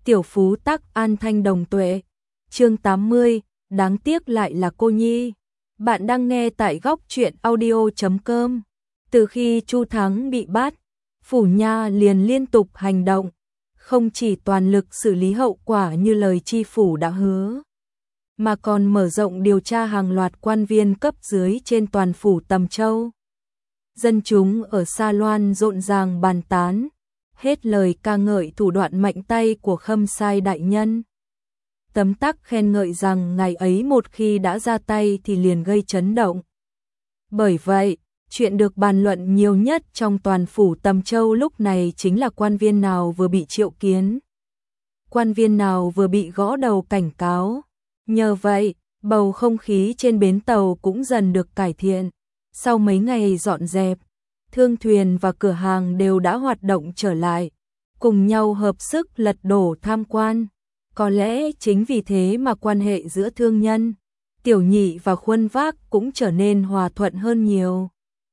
tiểu phú tắc an thanh đồng tuệ. Chương 80, đáng tiếc lại là cô nhi. Bạn đang nghe tại góc truyện audio.com. Từ khi Chu Thắng bị bắt, Phủ Nha liền liên tục hành động, không chỉ toàn lực xử lý hậu quả như lời chi phủ đã hứa, mà còn mở rộng điều tra hàng loạt quan viên cấp dưới trên toàn phủ Tầm Châu. Dân chúng ở Sa Loan rộn ràng bàn tán, hết lời ca ngợi thủ đoạn mạnh tay của Khâm Sai đại nhân. Tấm tắc khen ngợi rằng ngày ấy một khi đã ra tay thì liền gây chấn động. Bởi vậy, chuyện được bàn luận nhiều nhất trong toàn phủ Tầm Châu lúc này chính là quan viên nào vừa bị triệu kiến, quan viên nào vừa bị gõ đầu cảnh cáo. Nhờ vậy, bầu không khí trên bến tàu cũng dần được cải thiện. Sau mấy ngày dọn dẹp, thương thuyền và cửa hàng đều đã hoạt động trở lại, cùng nhau hợp sức lật đổ tham quan. Có lẽ chính vì thế mà quan hệ giữa thương nhân, Tiểu Nhị và Khuân Vác cũng trở nên hòa thuận hơn nhiều.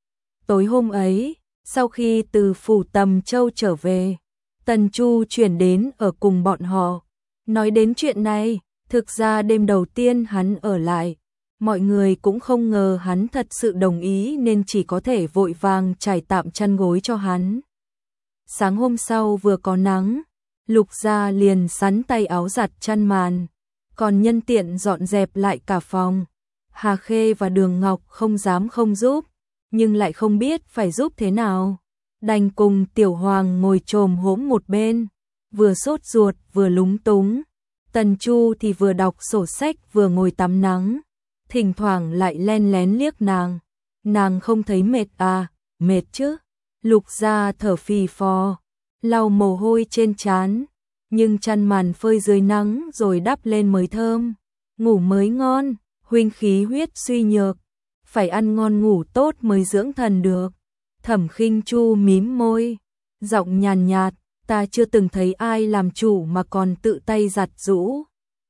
Tối hôm ấy, sau khi từ phủ Tầm Châu trở về, Tần Chu chuyển đến ở cùng bọn họ. Nói đến chuyện này, thực ra đêm đầu tiên hắn ở lại, mọi người cũng không ngờ hắn thật sự đồng ý nên chỉ có thể vội vàng trải tạm chăn gối cho hắn. Sáng hôm sau vừa có nắng, Lục Gia liền sắn tay áo giặt chăn màn, còn nhân tiện dọn dẹp lại cả phòng. Hà Khê và Đường Ngọc không dám không giúp, nhưng lại không biết phải giúp thế nào. Đành cùng Tiểu Hoàng ngồi chồm hổm một bên, vừa sốt ruột vừa lúng túng. Tần Chu thì vừa đọc sổ sách vừa ngồi tắm nắng, thỉnh thoảng lại len lén liếc nàng. Nàng không thấy mệt à? Mệt chứ. Lục Gia thở phì phò, lau mồ hôi trên trán, nhưng chăn màn phơi dưới nắng rồi đắp lên mới thơm. Ngủ mới ngon, huynh khí huyết suy nhược, phải ăn ngon ngủ tốt mới dưỡng thần được. Thẩm Khinh Chu mím môi, giọng nhàn nhạt, ta chưa từng thấy ai làm chủ mà còn tự tay giặt giũ.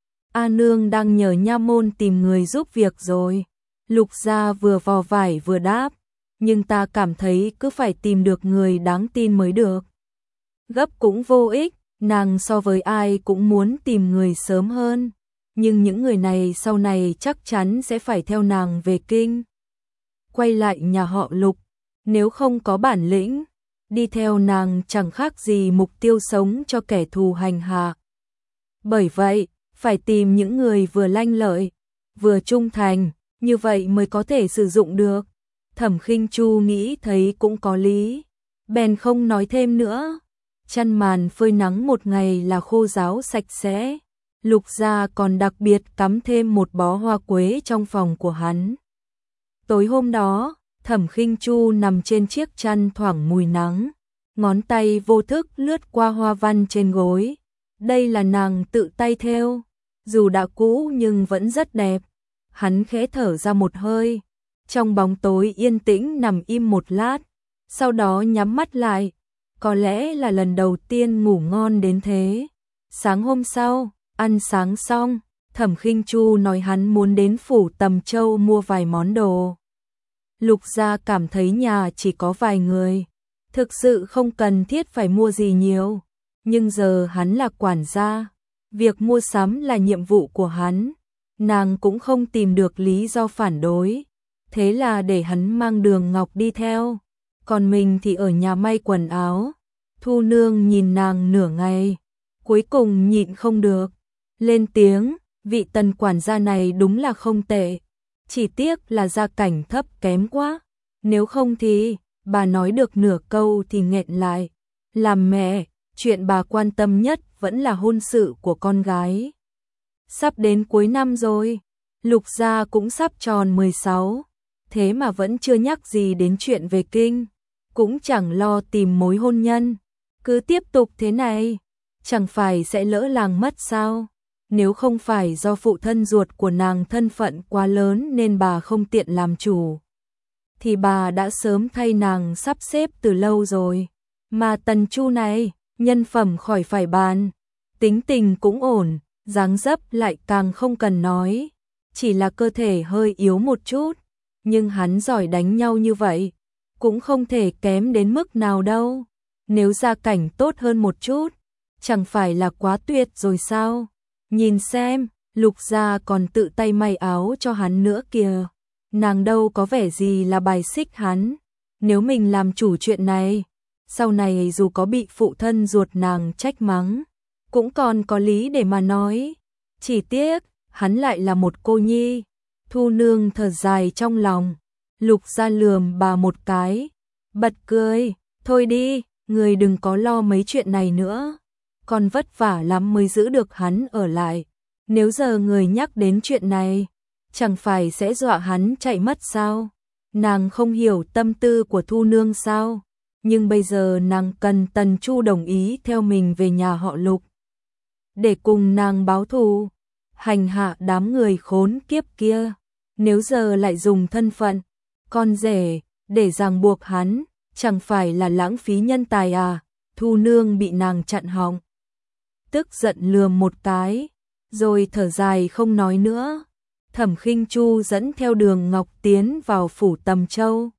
A nương đang nhờ nha môn tìm người giúp việc rồi. Lục Gia vừa vò vải vừa đáp, nhưng ta cảm thấy cứ phải tìm được người đáng tin mới được. Gấp cũng vô ích, nàng so với ai cũng muốn tìm người sớm hơn, nhưng những người này sau này chắc chắn sẽ phải theo nàng về kinh. Quay lại nhà họ Lục, nếu không có bản lĩnh, đi theo nàng chẳng khác gì mục tiêu sống cho kẻ thù hành hạ. Bởi vậy, phải tìm những người vừa lanh lợi, vừa trung thành, như vậy mới có thể sử dụng được. Thẩm Khinh Chu nghĩ thấy cũng có lý, bèn không nói thêm nữa. Chăn màn phơi nắng một ngày là khô ráo sạch sẽ. Lục Gia còn đặc biệt cắm thêm một bó hoa quế trong phòng của hắn. Tối hôm đó, Thẩm Khinh Chu nằm trên chiếc chăn thoảng mùi nắng, ngón tay vô thức lướt qua hoa văn trên gối. Đây là nàng tự tay thêu, dù đã cũ nhưng vẫn rất đẹp. Hắn khẽ thở ra một hơi, trong bóng tối yên tĩnh nằm im một lát, sau đó nhắm mắt lại. Có lẽ là lần đầu tiên ngủ ngon đến thế. Sáng hôm sau, ăn sáng xong, Thẩm Khinh Chu nói hắn muốn đến phủ Tầm Châu mua vài món đồ. Lục Gia cảm thấy nhà chỉ có vài người, thực sự không cần thiết phải mua gì nhiều. Nhưng giờ hắn là quản gia, việc mua sắm là nhiệm vụ của hắn. Nàng cũng không tìm được lý do phản đối, thế là để hắn mang Đường Ngọc đi theo, còn mình thì ở nhà may quần áo. Thu Nương nhìn nàng nửa ngày, cuối cùng nhịn không được, lên tiếng, vị Tần quản gia này đúng là không tệ, chỉ tiếc là gia cảnh thấp kém quá, nếu không thì, bà nói được nửa câu thì nghẹn lại. Làm mẹ, chuyện bà quan tâm nhất vẫn là hôn sự của con gái. Sắp đến cuối năm rồi, Lục Gia cũng sắp tròn 16, thế mà vẫn chưa nhắc gì đến chuyện về kinh, cũng chẳng lo tìm mối hôn nhân. Cứ tiếp tục thế này, chẳng phải sẽ lỡ làng mất sao? Nếu không phải do phụ thân ruột của nàng thân phận quá lớn nên bà không tiện làm chủ, thì bà đã sớm thay nàng sắp xếp từ lâu rồi. Mà Tần Chu này, nhân phẩm khỏi phải bàn, tính tình cũng ổn, dáng dấp lại càng không cần nói, chỉ là cơ thể hơi yếu một chút, nhưng hắn giỏi đánh nhau như vậy, cũng không thể kém đến mức nào đâu. Nếu gia cảnh tốt hơn một chút, chẳng phải là quá tuyệt rồi sao? Nhìn xem, Lục gia còn tự tay may áo cho hắn nữa kìa. Nàng đâu có vẻ gì là bài xích hắn. Nếu mình làm chủ chuyện này, sau này dù có bị phụ thân ruột nàng trách mắng, cũng còn có lý để mà nói. Chỉ tiếc, hắn lại là một cô nhi. Thu nương thở dài trong lòng. Lục gia lườm bà một cái, bật cười, thôi đi, người đừng có lo mấy chuyện này nữa. Còn vất vả lắm mới giữ được hắn ở lại. Nếu giờ người nhắc đến chuyện này, chẳng phải sẽ dọa hắn chạy mất sao? Nàng không hiểu tâm tư của Thu nương sao? Nhưng bây giờ nàng cần Tần Chu đồng ý theo mình về nhà họ Lục, để cùng nàng báo thù, hành hạ đám người khốn kiếp kia. Nếu giờ lại dùng thân phận con rể để ràng buộc hắn, chẳng phải là lãng phí nhân tài à? Thu nương bị nàng chặn họng, tức giận lườm một cái, rồi thở dài không nói nữa. Thẩm Khinh Chu dẫn theo Đường Ngọc tiến vào phủ Tầm Châu,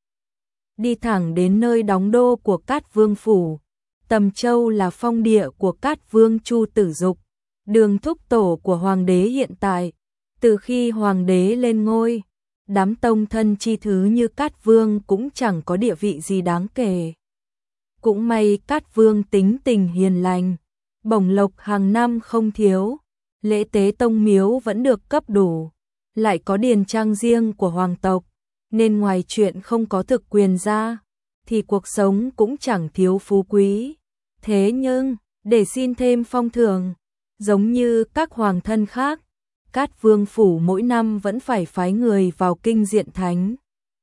đi thẳng đến nơi đóng đô của Cát Vương phủ. Tầm Châu là phong địa của Cát Vương Chu Tử Dục, đường thúc tổ của hoàng đế hiện tại. Từ khi hoàng đế lên ngôi, đám tông thân chi thứ như Cát Vương cũng chẳng có địa vị gì đáng kể. Cũng may Cát Vương tính tình hiền lành, bổng lộc hàng năm không thiếu, lễ tế tông miếu vẫn được cấp đủ, lại có điền trang riêng của hoàng tộc, nên ngoài chuyện không có thực quyền ra, thì cuộc sống cũng chẳng thiếu phú quý. Thế nhưng, để xin thêm phong thưởng, giống như các hoàng thân khác, Cát Vương phủ mỗi năm vẫn phải phái người vào kinh diện thánh.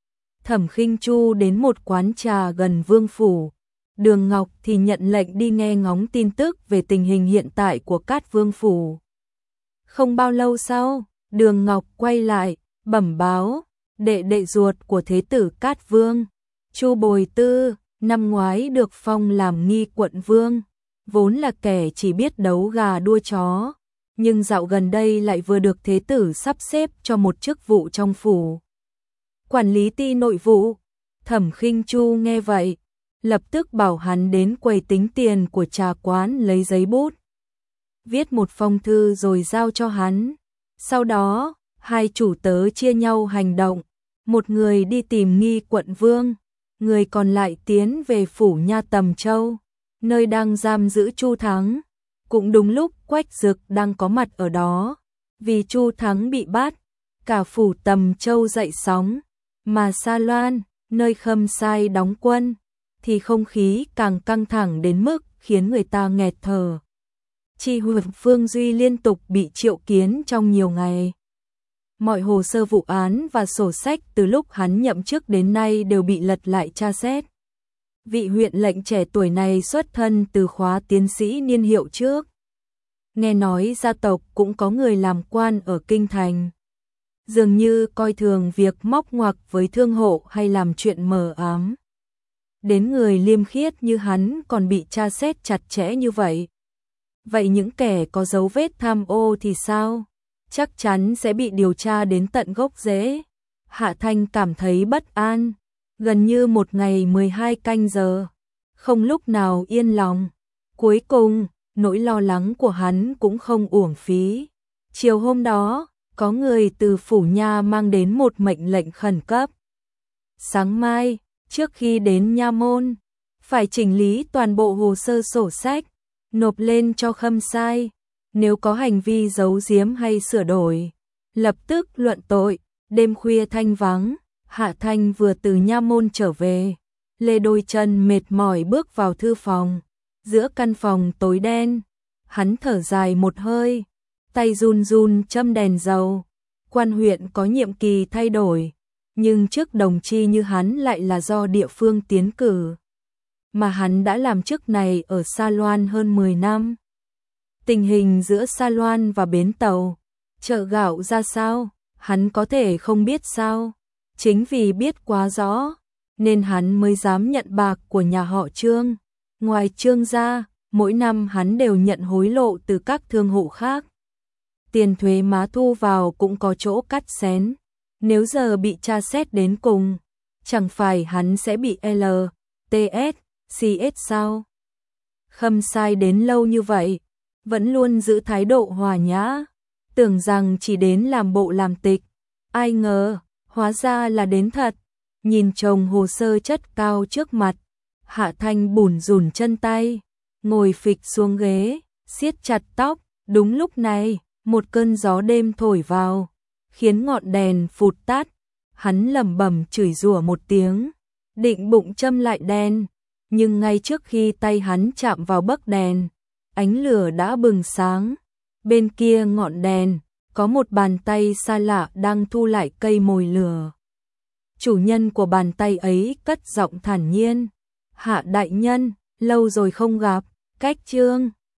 Thẩm Khinh Chu đến một quán trà gần vương phủ, Đường Ngọc thì nhận lệnh đi nghe ngóng tin tức về tình hình hiện tại của Cát Vương phủ. Không bao lâu sau, Đường Ngọc quay lại, bẩm báo, đệ đệ ruột của thế tử Cát Vương, Chu Bồi Tư, năm ngoái được phong làm nghi quận vương, vốn là kẻ chỉ biết đấu gà đua chó, nhưng dạo gần đây lại vừa được thế tử sắp xếp cho một chức vụ trong phủ, quản lý ty nội vụ. Thẩm Khinh Chu nghe vậy, lập tức bảo hắn đến quầy tính tiền của trà quán lấy giấy bút, viết một phong thư rồi giao cho hắn. Sau đó, hai chủ tớ chia nhau hành động, một người đi tìm nghi quận vương, người còn lại tiến về phủ nha Tầm Châu, nơi đang giam giữ Chu Thắng. Cũng đúng lúc Quách Dực đang có mặt ở đó, vì Chu Thắng bị bắt, cả phủ Tầm Châu dậy sóng, mà Sa Loan, nơi Khâm Sai đóng quân, thì không khí càng căng thẳng đến mức khiến người ta nghẹt thở. Chi huyện Phương Duy liên tục bị triệu kiến trong nhiều ngày. Mọi hồ sơ vụ án và sổ sách từ lúc hắn nhậm chức đến nay đều bị lật lại tra xét. Vị huyện lệnh trẻ tuổi này xuất thân từ khóa tiến sĩ niên hiệu trước. Nghe nói gia tộc cũng có người làm quan ở kinh thành. Dường như coi thường việc móc ngoặc với thương hộ hay làm chuyện mờ ám. Đến người liêm khiết như hắn còn bị tra xét chặt chẽ như vậy. Vậy những kẻ có dấu vết tham ô thì sao? Chắc chắn sẽ bị điều tra đến tận gốc rễ. Hạ Thanh cảm thấy bất an, gần như một ngày 12 canh giờ, không lúc nào yên lòng. Cuối cùng, nỗi lo lắng của hắn cũng không uổng phí. Chiều hôm đó, có người từ phủ nha mang đến một mệnh lệnh khẩn cấp. Sáng mai, trước khi đến nha môn, phải chỉnh lý toàn bộ hồ sơ sổ sách, nộp lên cho Khâm Sai. Nếu có hành vi giấu giếm hay sửa đổi, lập tức luận tội. Đêm khuya thanh vắng, Hạ Thanh vừa từ nha môn trở về, lê đôi chân mệt mỏi bước vào thư phòng. Giữa căn phòng tối đen, hắn thở dài một hơi, tay run run châm đèn dầu. Quan huyện có nhiệm kỳ thay đổi, nhưng chức đồng chi như hắn lại là do địa phương tiến cử, mà hắn đã làm chức này ở Sa Loan hơn 10 năm. Tình hình giữa Sa Loan và bến tàu, chợ gạo ra sao, hắn có thể không biết sao? Chính vì biết quá rõ, nên hắn mới dám nhận bạc của nhà họ Trương. Ngoài Trương ra, mỗi năm hắn đều nhận hối lộ từ các thương hộ khác. Tiền thuế má thu vào cũng có chỗ cắt xén. Nếu giờ bị tra xét đến cùng, chẳng phải hắn sẽ bị LTS, CS sao? Khâm Sai đến lâu như vậy, vẫn luôn giữ thái độ hòa nhã, tưởng rằng chỉ đến làm bộ làm tịch, ai ngờ, hóa ra là đến thật. Nhìn chồng hồ sơ chất cao trước mặt, Hạ Thanh bủn rủn chân tay, ngồi phịch xuống ghế, siết chặt tóc. Đúng lúc này, một cơn gió đêm thổi vào, khiến ngọn đèn phụt tắt. Hắn lẩm bẩm chửi rủa một tiếng, định bụng châm lại đèn, nhưng ngay trước khi tay hắn chạm vào bấc đèn, ánh lửa đã bừng sáng. Bên kia ngọn đèn, có một bàn tay xa lạ đang thu lại cây mồi lửa. Chủ nhân của bàn tay ấy cất giọng thản nhiên, Hạ đại nhân, lâu rồi không gặp, cách Trương